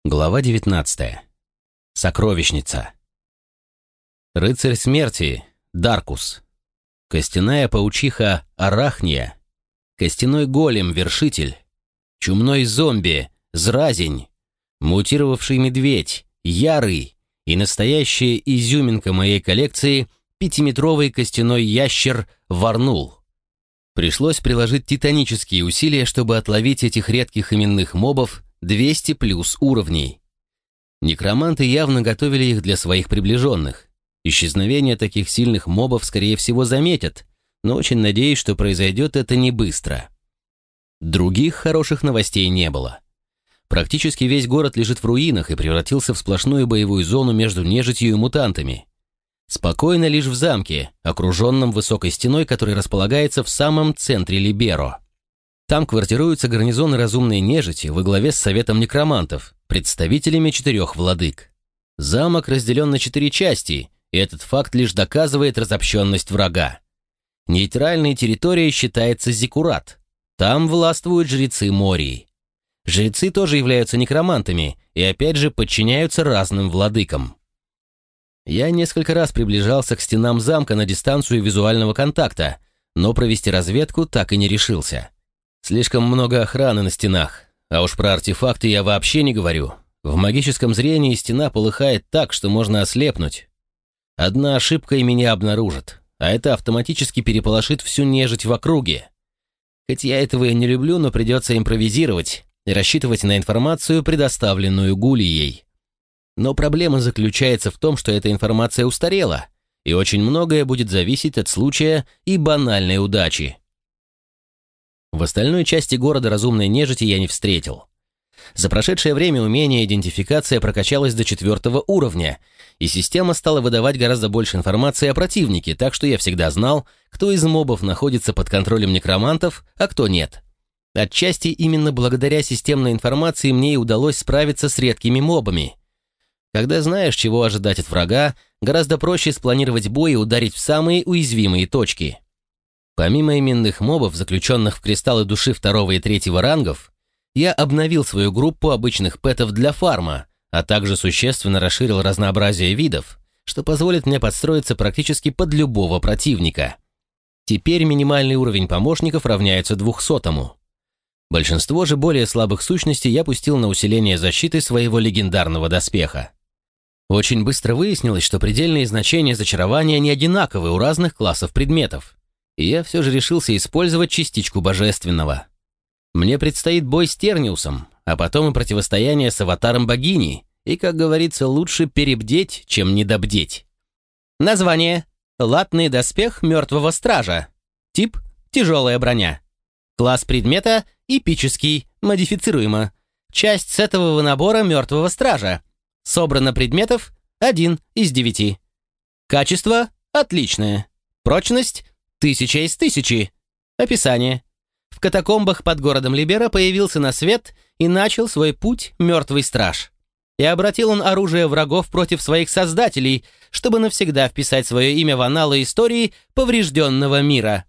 Глава 19. Сокровищница. Рыцарь смерти Даркус. Костяная паучиха Арахния. Костяной голем-вершитель. Чумной зомби Зразень. Мутировавший медведь Ярый. И настоящая изюминка моей коллекции — 5-метровый костяной ящер Варнул. Пришлось приложить титанические усилия, чтобы отловить этих редких именных мобов 200 плюс уровней. Некроманты явно готовили их для своих приближенных. Исчезновение таких сильных мобов, скорее всего, заметят, но очень надеюсь, что произойдет это не быстро. Других хороших новостей не было. Практически весь город лежит в руинах и превратился в сплошную боевую зону между нежитью и мутантами. Спокойно лишь в замке, окруженном высокой стеной, который располагается в самом центре Либеро. Там квартируются гарнизоны разумной нежити во главе с советом некромантов, представителями 4 владык. Замок разделен на 4 части, и этот факт лишь доказывает разобщенность врага. Нейтральной территорией считается Зиккурат. Там властвуют жрецы Мории. Жрецы тоже являются некромантами и опять же подчиняются разным владыкам. Я несколько раз приближался к стенам замка на дистанцию визуального контакта, но провести разведку так и не решился. Слишком много охраны на стенах, а уж про артефакты я вообще не говорю. В магическом зрении стена полыхает так, что можно ослепнуть. Одна ошибка и меня обнаружат, а это автоматически переполошит всю нежить в округе. Хоть я этого и не люблю, но придется импровизировать и рассчитывать на информацию, предоставленную Гулией. Но проблема заключается в том, что эта информация устарела, и очень многое будет зависеть от случая и банальной удачи. В остальной части города разумной нежити я не встретил. За прошедшее время умение идентификация прокачалось до 4 уровня, и система стала выдавать гораздо больше информации о противнике, так что я всегда знал, кто из мобов находится под контролем некромантов, а кто нет. Отчасти именно благодаря системной информации мне и удалось справиться с редкими мобами. Когда знаешь, чего ожидать от врага, гораздо проще спланировать бой и ударить в самые уязвимые точки. Помимо именных мобов, заключенных в кристаллы души 2 и 3 рангов, я обновил свою группу обычных пэтов для фарма, а также существенно расширил разнообразие видов, что позволит мне подстроиться практически под любого противника. Теперь минимальный уровень помощников равняется 200-му. Большинство же более слабых сущностей я пустил на усиление защиты своего легендарного доспеха. Очень быстро выяснилось, что предельные значения зачарования не одинаковы у разных классов предметов, и я все же решился использовать частичку божественного. Мне предстоит бой с Терниусом, а потом и противостояние с аватаром богини, и, как говорится, лучше перебдеть, чем недобдеть. Название: латный доспех мертвого стража. Тип: тяжелая броня. Класс предмета: эпический, модифицируемо. Часть сетового набора мертвого стража. Собрано предметов 1 из 9. Качество: отличное. Прочность: 1000 из 1000. Описание: в катакомбах под городом Либеро появился на свет и начал свой путь мертвый страж. И обратил он оружие врагов против своих создателей, чтобы навсегда вписать свое имя в анналы истории поврежденного мира.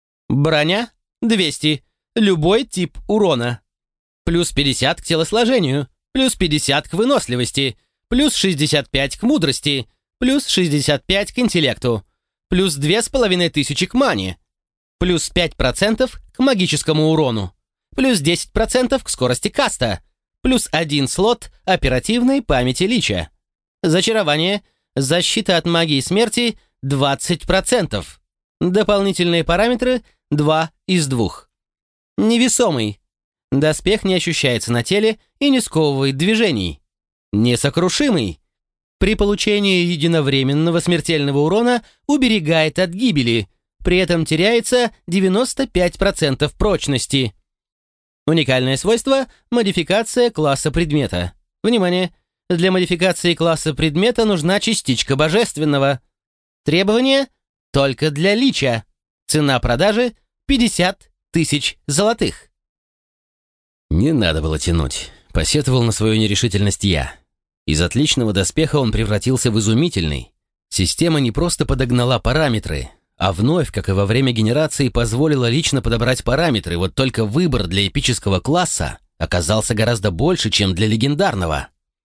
Броня 200. Любой тип урона. Плюс 50 к телосложению, плюс 50 к выносливости, плюс 65 к мудрости, плюс 65 к интеллекту, плюс 2500 к мане, плюс 5% к магическому урону, плюс 10% к скорости каста, плюс 1 слот оперативной памяти лича. Зачарование: защита от магии смерти 20%. Дополнительные параметры 2 из 2. Невесомый. Доспех не ощущается на теле и не сковывает движений. Несокрушимый. При получении единовременного смертельного урона уберегает от гибели, при этом теряется 95% прочности. Уникальное свойство – модификация класса предмета. Внимание! Для модификации класса предмета нужна частичка божественного. Требования – только для лича. Цена продажи – 50 000 золотых. Не надо было тянуть. Посетовал на свою нерешительность я. Из отличного доспеха он превратился в изумительный. Система не просто подогнала параметры, а вновь, как и во время генерации, позволила лично подобрать параметры, вот только выбор для эпического класса оказался гораздо больше, чем для легендарного.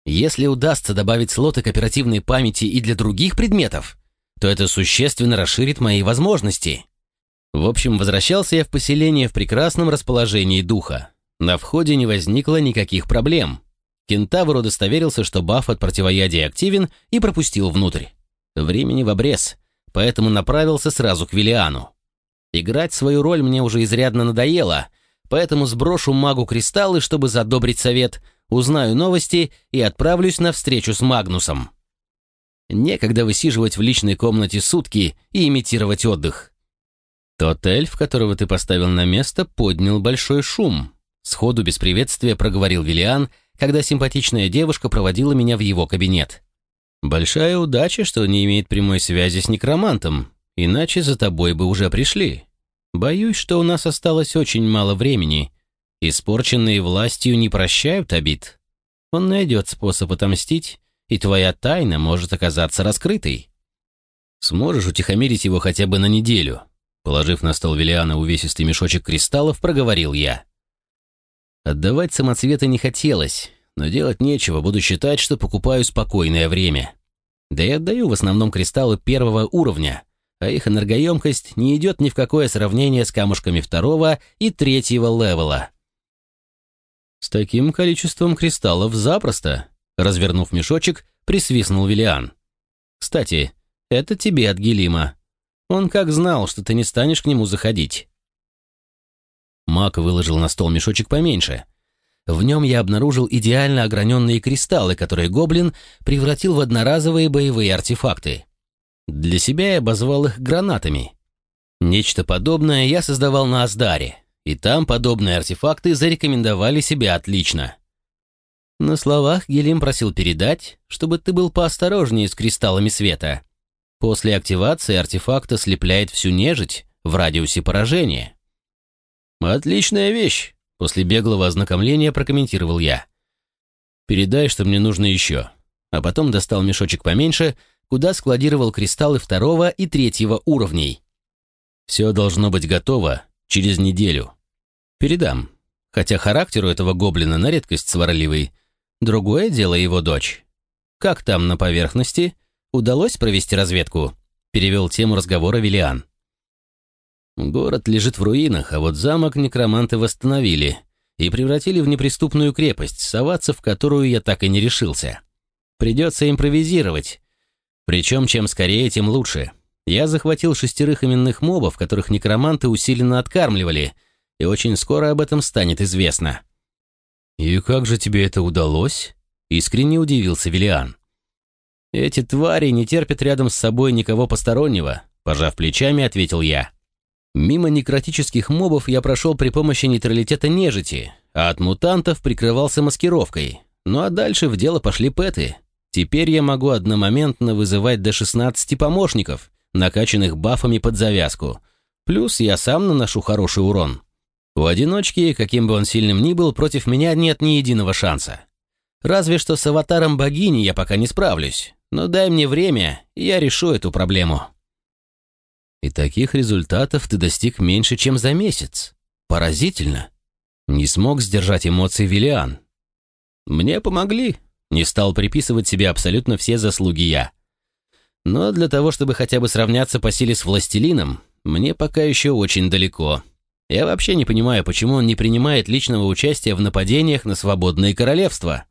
Если удастся добавить слоты к оперативной памяти и для других предметов, то это существенно расширит мои возможности. В общем, возвращался я в поселение в прекрасном расположении духа. На входе не возникло никаких проблем. Кентавр удостоверился, что баф от противоядия активен, и пропустил внутрь. Времени в обрез, поэтому направился сразу к Виллиану. Играть свою роль мне уже изрядно надоело, поэтому сброшу магу кристаллы, чтобы задобрить совет, узнаю новости и отправлюсь на встречу с Магнусом. Некогда высиживать в личной комнате сутки и имитировать отдых. Тот эльф, которого ты поставил на место, поднял большой шум. Сходу без приветствия проговорил Виллиан, когда симпатичная девушка проводила меня в его кабинет. Большая удача, что не имеет прямой связи с некромантом, иначе за тобой бы уже пришли. Боюсь, что у нас осталось очень мало времени. Испорченные властью не прощают обид. Он найдет способ отомстить, и твоя тайна может оказаться раскрытой. Сможешь утихомирить его хотя бы на неделю?» Положив на стол Виллиана увесистый мешочек кристаллов, проговорил я. Отдавать самоцветы не хотелось, но делать нечего, буду считать, что покупаю спокойное время. Да и отдаю в основном кристаллы первого уровня, а их энергоемкость не идет ни в какое сравнение с камушками второго и третьего левела. С таким количеством кристаллов запросто, развернув мешочек, присвистнул Виллиан. Кстати, это тебе от Гелима. Он как знал, что ты не станешь к нему заходить. Маг выложил на стол мешочек поменьше. В нем я обнаружил идеально ограненные кристаллы, которые гоблин превратил в одноразовые боевые артефакты. Для себя я обозвал их гранатами. Нечто подобное я создавал на Аздаре, и там подобные артефакты зарекомендовали себя отлично. На словах Гелим просил передать, чтобы ты был поосторожнее с кристаллами света. После активации артефакта слепляет всю нежить в радиусе поражения. «Отличная вещь», — после беглого ознакомления прокомментировал я. «Передай, что мне нужно еще». А потом достал мешочек поменьше, куда складировал кристаллы второго и третьего уровней. «Все должно быть готово через неделю. Передам. Хотя характер у этого гоблина на редкость сварливый. Другое дело его дочь. Как там на поверхности? Удалось провести разведку?» Перевел тему разговора Виллиан. «Город лежит в руинах, а вот замок некроманты восстановили и превратили в неприступную крепость, соваться в которую я так и не решился. Придется импровизировать. Причем чем скорее, тем лучше. Я захватил 6 именных мобов, которых некроманты усиленно откармливали, и очень скоро об этом станет известно». «И как же тебе это удалось?» — искренне удивился Виллиан. «Эти твари не терпят рядом с собой никого постороннего», — пожав плечами, ответил я. «Мимо некротических мобов я прошел при помощи нейтралитета нежити, а от мутантов прикрывался маскировкой. Ну а дальше в дело пошли пэты. Теперь я могу одномоментно вызывать до 16 помощников, накачанных бафами под завязку. Плюс я сам наношу хороший урон. У одиночки, каким бы он сильным ни был, против меня нет ни единого шанса. Разве что с аватаром богини я пока не справлюсь, но дай мне время, и я решу эту проблему». «И таких результатов ты достиг меньше, чем за месяц. Поразительно!» Не смог сдержать эмоций Виллиан. «Мне помогли», — не стал приписывать себе абсолютно все заслуги я. «Но для того, чтобы хотя бы сравняться по силе с властелином, мне пока еще очень далеко. Я вообще не понимаю, почему он не принимает личного участия в нападениях на свободные королевства».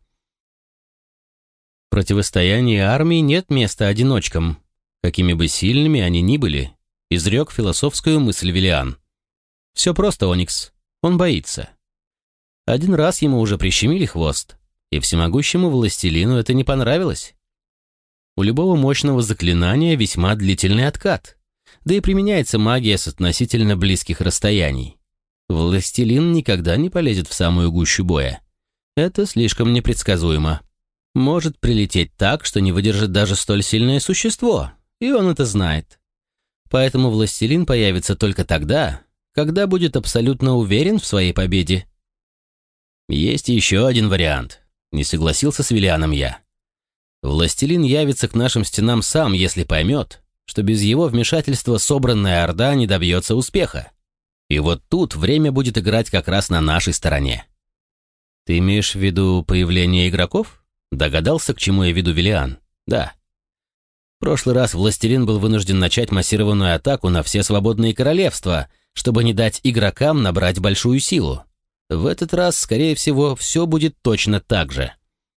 «В противостоянии армии нет места одиночкам, какими бы сильными они ни были», — изрек философскую мысль Виллиан. «Все просто, Оникс. Он боится. Один раз ему уже прищемили хвост, и всемогущему властелину это не понравилось. У любого мощного заклинания весьма длительный откат, да и применяется магия с относительно близких расстояний. Властелин никогда не полезет в самую гущу боя. Это слишком непредсказуемо. Может прилететь так, что не выдержит даже столь сильное существо, и он это знает. Поэтому властелин появится только тогда, когда будет абсолютно уверен в своей победе». «Есть еще один вариант», — не согласился с Виллианом я. «Властелин явится к нашим стенам сам, если поймет, что без его вмешательства собранная орда не добьется успеха. И вот тут время будет играть как раз на нашей стороне». «Ты имеешь в виду появление игроков?» — Догадался, к чему я веду Велиан? Да. В прошлый раз властелин был вынужден начать массированную атаку на все свободные королевства, чтобы не дать игрокам набрать большую силу. В этот раз, скорее всего, все будет точно так же.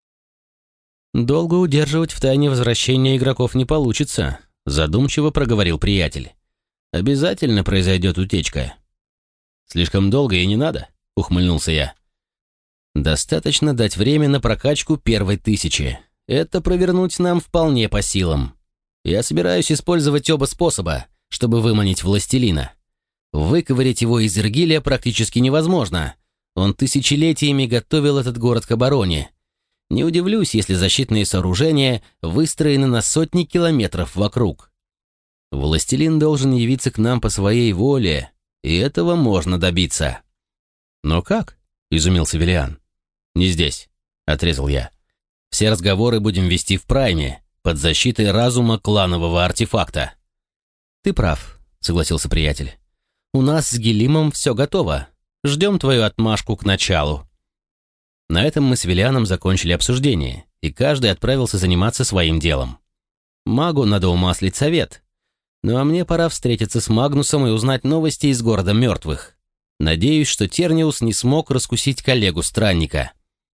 «Долго удерживать в тайне возвращение игроков не получится», задумчиво проговорил приятель. «Обязательно произойдет утечка». «Слишком долго и не надо», ухмыльнулся я. «Достаточно дать время на прокачку первой 1000. Это провернуть нам вполне по силам. Я собираюсь использовать оба способа, чтобы выманить властелина. Выковырять его из Иргиля практически невозможно. Он тысячелетиями готовил этот город к обороне. Не удивлюсь, если защитные сооружения выстроены на сотни километров вокруг. Властелин должен явиться к нам по своей воле, и этого можно добиться». «Но как?» — изумился Велиан. «Не здесь», — отрезал я. «Все разговоры будем вести в Прайме, под защитой разума кланового артефакта». «Ты прав», — согласился приятель. «У нас с Гелимом все готово. Ждем твою отмашку к началу». На этом мы с Велианом закончили обсуждение, и каждый отправился заниматься своим делом. Магу надо умаслить совет. Ну а мне пора встретиться с Магнусом и узнать новости из города мертвых. Надеюсь, что Терниус не смог раскусить коллегу-странника.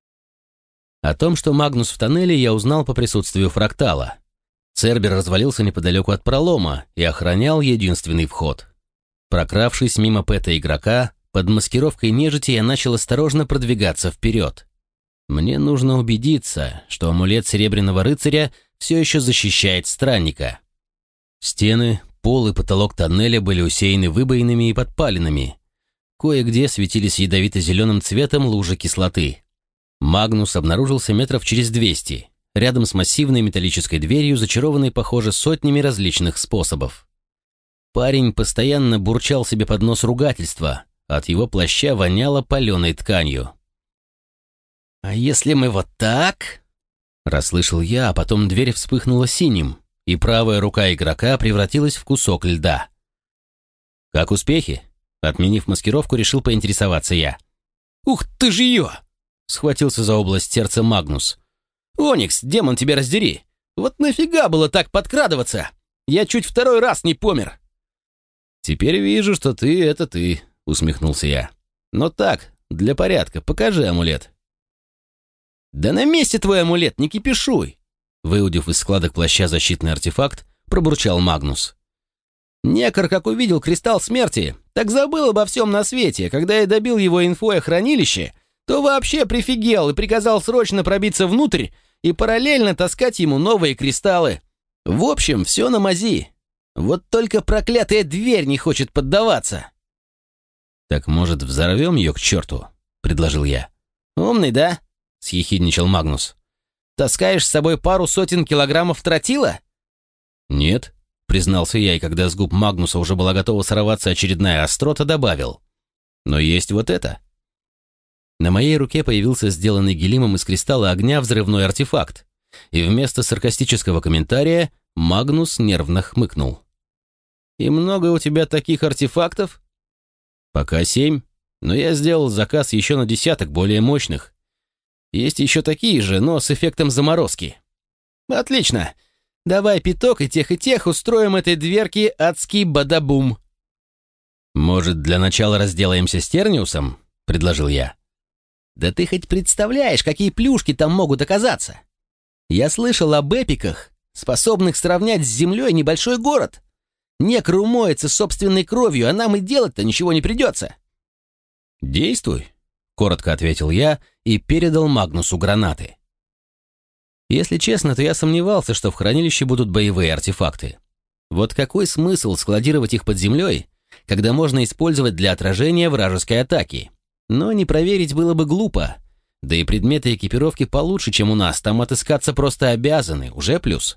О том, что Магнус в тоннеле, я узнал по присутствию фрактала. Цербер развалился неподалеку от пролома и охранял единственный вход. Прокравшись мимо пэта-игрока, под маскировкой нежити я начал осторожно продвигаться вперед. Мне нужно убедиться, что амулет Серебряного Рыцаря все еще защищает странника. Стены, пол и потолок тоннеля были усеяны выбоинами и подпалинами. Кое-где светились ядовито-зеленым цветом лужи кислоты. Магнус обнаружился метров через 200, рядом с массивной металлической дверью, зачарованной, похоже, сотнями различных способов. Парень постоянно бурчал себе под нос ругательства, от его плаща воняло паленой тканью. «А если мы вот так?» — расслышал я, а потом дверь вспыхнула синим, и правая рука игрока превратилась в кусок льда. «Как успехи?» Отменив маскировку, решил поинтересоваться я. «Ух ты ж ее!» — схватился за область сердца Магнус. «Оникс, демон тебя раздери! Вот нафига было так подкрадываться? Я чуть второй раз не помер!» «Теперь вижу, что ты — это ты», — усмехнулся я. «Но так, для порядка, покажи амулет». «Да на месте твой амулет, не кипишуй!» Выудив из складок плаща защитный артефакт, пробурчал Магнус. «Некор, как увидел кристалл смерти, так забыл обо всем на свете. Когда я добил его инфой о хранилище, то вообще прифигел и приказал срочно пробиться внутрь и параллельно таскать ему новые кристаллы. В общем, все на мази. Вот только проклятая дверь не хочет поддаваться». «Так, может, взорвем ее к черту?» — предложил я. «Умный, да?» — съехидничал Магнус. «Таскаешь с собой пару сотен килограммов тротила?» «Нет», — признался я, и когда с губ Магнуса уже была готова сорваться очередная острота, добавил. «Но есть вот это». На моей руке появился сделанный Гелимом из кристалла огня взрывной артефакт, и вместо саркастического комментария Магнус нервно хмыкнул. «И много у тебя таких артефактов?» «Пока 7, но я сделал заказ еще на 10 более мощных. Есть еще такие же, но с эффектом заморозки». «Отлично. Давай пяток и тех устроим этой дверке адский бадабум». «Может, для начала разделаемся с Терниусом?» — предложил я. «Да ты хоть представляешь, какие плюшки там могут оказаться? Я слышал об эпиках, способных сравнять с землей небольшой город. Некр умоется собственной кровью, а нам и делать-то ничего не придется». «Действуй», — коротко ответил я и передал Магнусу гранаты. Если честно, то я сомневался, что в хранилище будут боевые артефакты. Вот какой смысл складировать их под землей, когда можно использовать для отражения вражеской атаки? Но не проверить было бы глупо. Да и предметы экипировки получше, чем у нас, там отыскаться просто обязаны, уже плюс.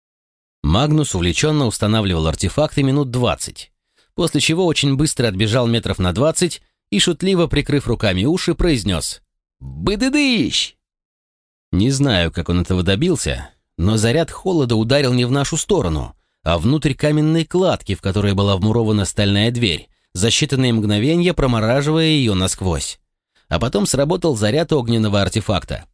Магнус увлеченно устанавливал артефакты минут 20, после чего очень быстро отбежал метров на 20 и, шутливо прикрыв руками уши, произнес «Быдыдыщ!». Не знаю, как он этого добился, но заряд холода ударил не в нашу сторону, а внутрь каменной кладки, в которой была вмурована стальная дверь, за считанные мгновения промораживая ее насквозь. А потом сработал заряд огненного артефакта.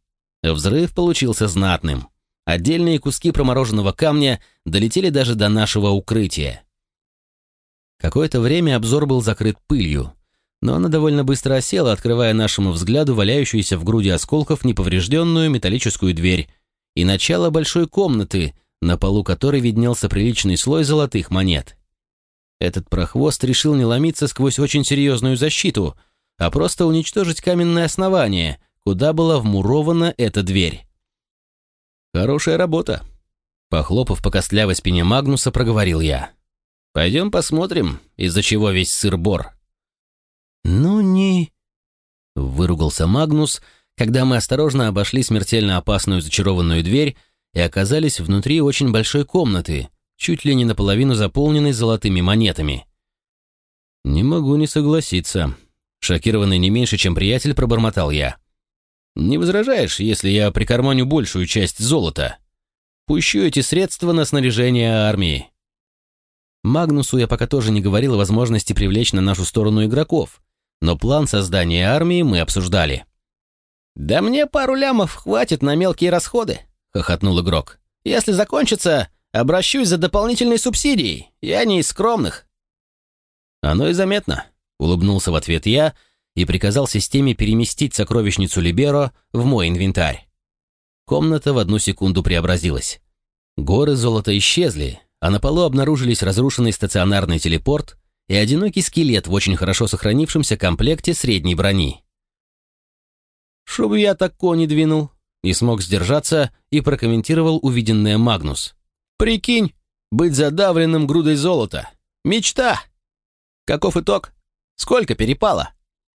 Взрыв получился знатным. Отдельные куски промороженного камня долетели даже до нашего укрытия. Какое-то время обзор был закрыт пылью, но она довольно быстро осела, открывая нашему взгляду валяющуюся в груди осколков неповрежденную металлическую дверь и начало большой комнаты, на полу которой виднелся приличный слой золотых монет. Этот прохвост решил не ломиться сквозь очень серьезную защиту, а просто уничтожить каменное основание, куда была вмурована эта дверь. «Хорошая работа», — похлопав по костлявой спине Магнуса, проговорил я. «Пойдем посмотрим, из-за чего весь сыр-бор». «Ну не...» — выругался Магнус, когда мы осторожно обошли смертельно опасную зачарованную дверь и оказались внутри очень большой комнаты, чуть ли не наполовину заполненной золотыми монетами. «Не могу не согласиться», — шокированный не меньше, чем приятель, пробормотал я. «Не возражаешь, если я прикарманю большую часть золота? Пущу эти средства на снаряжение армии». Магнусу я пока тоже не говорил о возможности привлечь на нашу сторону игроков, но план создания армии мы обсуждали. «Да мне пару лямов хватит на мелкие расходы», — хохотнул игрок. «Если закончится, обращусь за дополнительной субсидией. Я не из скромных». «Оно и заметно», — улыбнулся в ответ я и приказал системе переместить сокровищницу Либеро в мой инвентарь. Комната в одну секунду преобразилась. Горы золота исчезли, а на полу обнаружились разрушенный стационарный телепорт и одинокий скелет в очень хорошо сохранившемся комплекте средней брони. «Чтоб я так кони двинул», — не смог сдержаться и прокомментировал увиденное Магнус. «Прикинь, быть задавленным грудой золота. Мечта! Каков итог? Сколько перепало?»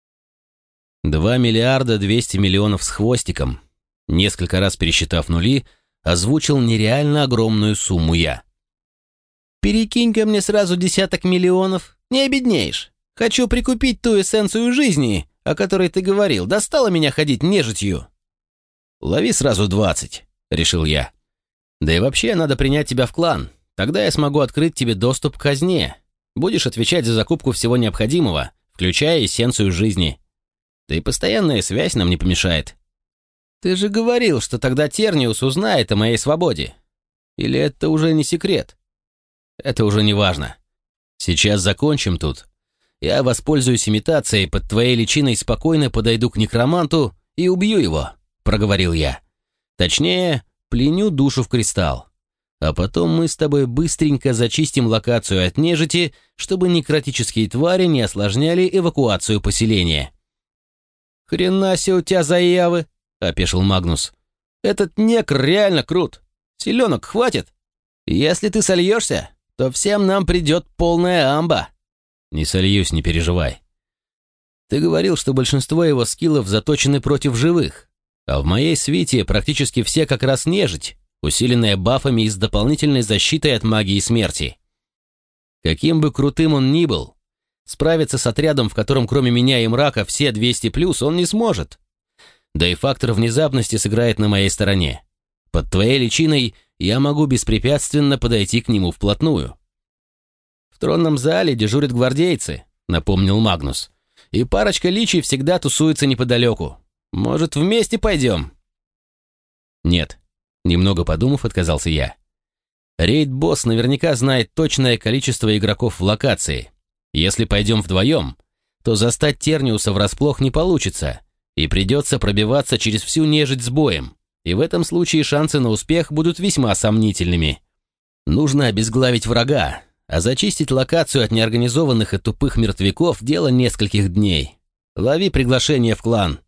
2 миллиарда 200 миллионов с хвостиком. Несколько раз пересчитав нули, озвучил нереально огромную сумму я. «Перекинь-ка мне сразу 10 миллионов, не обеднеешь. Хочу прикупить ту эссенцию жизни, о которой ты говорил. Достало меня ходить нежитью». «Лови сразу 20», — решил я. «Да и вообще надо принять тебя в клан. Тогда я смогу открыть тебе доступ к казне. Будешь отвечать за закупку всего необходимого, включая эссенцию жизни. Да и постоянная связь нам не помешает». «Ты же говорил, что тогда Терниус узнает о моей свободе. Или это уже не секрет?» «Это уже не важно. Сейчас закончим тут. Я воспользуюсь имитацией, под твоей личиной спокойно подойду к некроманту и убью его», — проговорил я. «Точнее, пленю душу в кристалл. А потом мы с тобой быстренько зачистим локацию от нежити, чтобы некротические твари не осложняли эвакуацию поселения». «Хрена себе у тебя заявы», — опешил Магнус. «Этот некр реально крут. Селенок хватит. Если ты сольешься, то всем нам придет полная амба». «Не сольюсь, не переживай. Ты говорил, что большинство его скиллов заточены против живых, а в моей свите практически все как раз нежить, усиленная бафами и с дополнительной защитой от магии смерти. Каким бы крутым он ни был, справиться с отрядом, в котором кроме меня и мрака все 200+, он не сможет. Да и фактор внезапности сыграет на моей стороне. Под твоей личиной я могу беспрепятственно подойти к нему вплотную». «В тронном зале дежурят гвардейцы», — напомнил Магнус. «И парочка личий всегда тусуется неподалеку. Может, вместе пойдем?» «Нет», — немного подумав, отказался я. «Рейд-босс наверняка знает точное количество игроков в локации. Если пойдем вдвоем, то застать Терниуса врасплох не получится, и придется пробиваться через всю нежить с боем, и в этом случае шансы на успех будут весьма сомнительными. Нужно обезглавить врага, а зачистить локацию от неорганизованных и тупых мертвяков – дело нескольких дней. Лови приглашение в клан».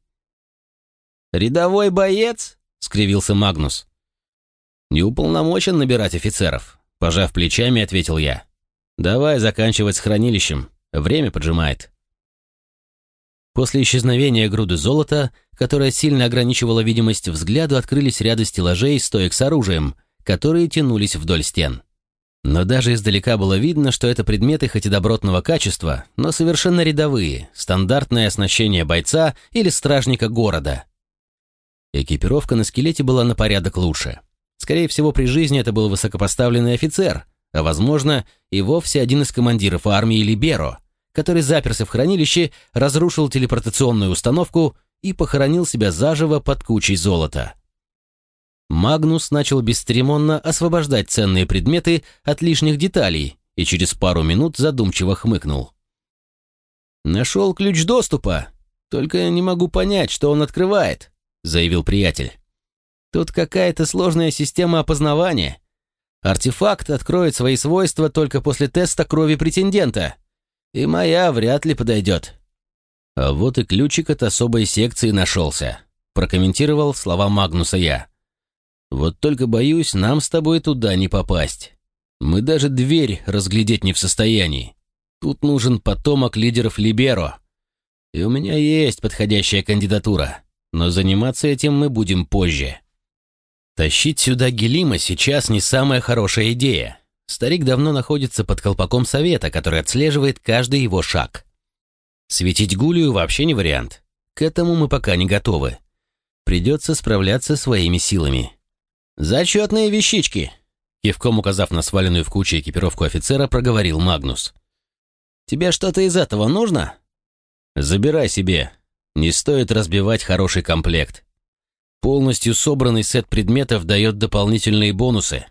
«Рядовой боец?» – скривился Магнус. «Не уполномочен набирать офицеров», – пожав плечами, ответил я. «Давай заканчивать с хранилищем, время поджимает». После исчезновения груды золота, которая сильно ограничивала видимость, взгляду открылись ряды стеллажей и стоек с оружием, которые тянулись вдоль стен. Но даже издалека было видно, что это предметы хоть и добротного качества, но совершенно рядовые, стандартное оснащение бойца или стражника города. Экипировка на скелете была на порядок лучше. Скорее всего, при жизни это был высокопоставленный офицер, а, возможно, и вовсе один из командиров армии Либеро, который заперся в хранилище, разрушил телепортационную установку и похоронил себя заживо под кучей золота. Магнус начал бесцеремонно освобождать ценные предметы от лишних деталей и через пару минут задумчиво хмыкнул. «Нашел ключ доступа, только не могу понять, что он открывает», — заявил приятель. «Тут какая-то сложная система опознавания. Артефакт откроет свои свойства только после теста крови претендента, и моя вряд ли подойдет». «А вот и ключик от особой секции нашелся», — прокомментировал слова Магнуса я. «Вот только боюсь, нам с тобой туда не попасть. Мы даже дверь разглядеть не в состоянии. Тут нужен потомок лидеров Либеро. И у меня есть подходящая кандидатура, но заниматься этим мы будем позже». Тащить сюда Гелима сейчас не самая хорошая идея. Старик давно находится под колпаком совета, который отслеживает каждый его шаг. Светить Гулию вообще не вариант. К этому мы пока не готовы. Придется справляться своими силами. «Зачетные вещички!» Кивком указав на сваленную в кучу экипировку офицера, проговорил Магнус. «Тебе что-то из этого нужно?» «Забирай себе. Не стоит разбивать хороший комплект. Полностью собранный сет предметов дает дополнительные бонусы».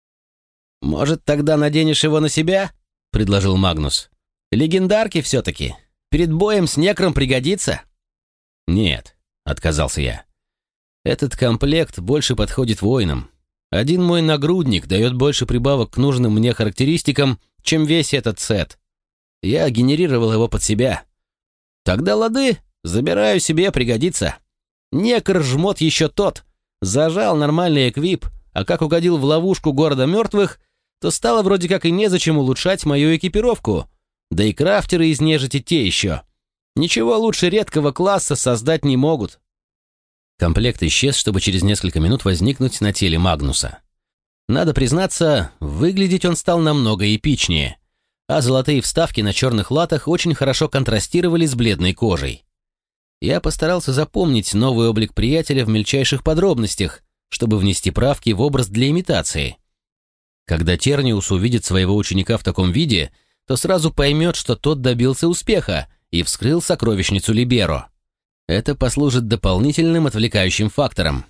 «Может, тогда наденешь его на себя?» — предложил Магнус. «Легендарки все-таки. Перед боем с некром пригодится?» «Нет», — отказался я. «Этот комплект больше подходит воинам. Один мой нагрудник дает больше прибавок к нужным мне характеристикам, чем весь этот сет. Я генерировал его под себя». «Тогда лады, забираю себе, пригодится. Некр жмот еще тот. Зажал нормальный эквип, а как угодил в ловушку города мертвых, то стало вроде как и незачем улучшать мою экипировку. Да и крафтеры из нежити те еще. Ничего лучше редкого класса создать не могут». Комплект исчез, чтобы через несколько минут возникнуть на теле Магнуса. Надо признаться, выглядеть он стал намного эпичнее, а золотые вставки на черных латах очень хорошо контрастировали с бледной кожей. Я постарался запомнить новый облик приятеля в мельчайших подробностях, чтобы внести правки в образ для имитации. Когда Терниус увидит своего ученика в таком виде, то сразу поймет, что тот добился успеха и вскрыл сокровищницу Либеро. Это послужит дополнительным отвлекающим фактором.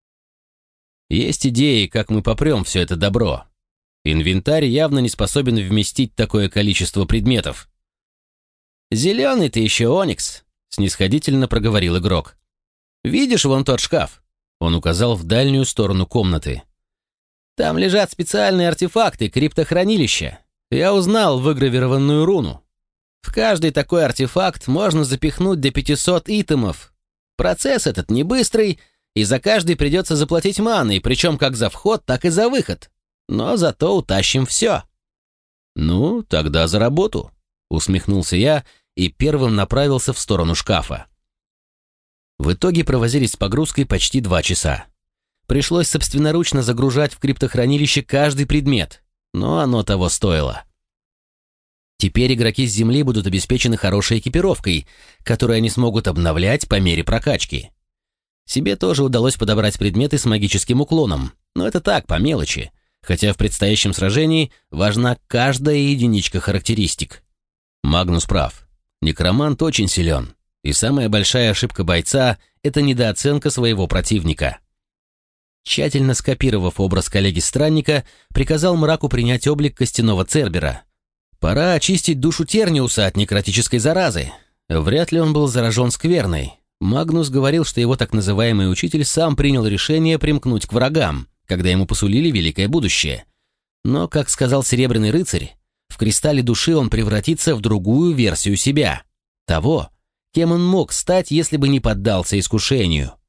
Есть идеи, как мы попрем все это добро. Инвентарь явно не способен вместить такое количество предметов. «Зеленый ты еще, Оникс», — снисходительно проговорил игрок. «Видишь вон тот шкаф?» Он указал в дальнюю сторону комнаты. «Там лежат специальные артефакты криптохранилища. Я узнал выгравированную руну. В каждый такой артефакт можно запихнуть до 500 итемов. Процесс этот не быстрый, и за каждый придется заплатить маной, причем как за вход, так и за выход. Но зато утащим все». «Ну, тогда за работу», — усмехнулся я и первым направился в сторону шкафа. В итоге провозились с погрузкой почти 2 часа. Пришлось собственноручно загружать в криптохранилище каждый предмет, но оно того стоило. Теперь игроки с Земли будут обеспечены хорошей экипировкой, которую они смогут обновлять по мере прокачки. Себе тоже удалось подобрать предметы с магическим уклоном, но это так, по мелочи, хотя в предстоящем сражении важна каждая единичка характеристик. Магнус прав. Некромант очень силен, и самая большая ошибка бойца — это недооценка своего противника. Тщательно скопировав образ коллеги-странника, приказал мраку принять облик костяного цербера. Пора очистить душу Терниуса от некротической заразы. Вряд ли он был заражен скверной. Магнус говорил, что его так называемый учитель сам принял решение примкнуть к врагам, когда ему посулили великое будущее. Но, как сказал Серебряный рыцарь, в кристалле души он превратится в другую версию себя. Того, кем он мог стать, если бы не поддался искушению.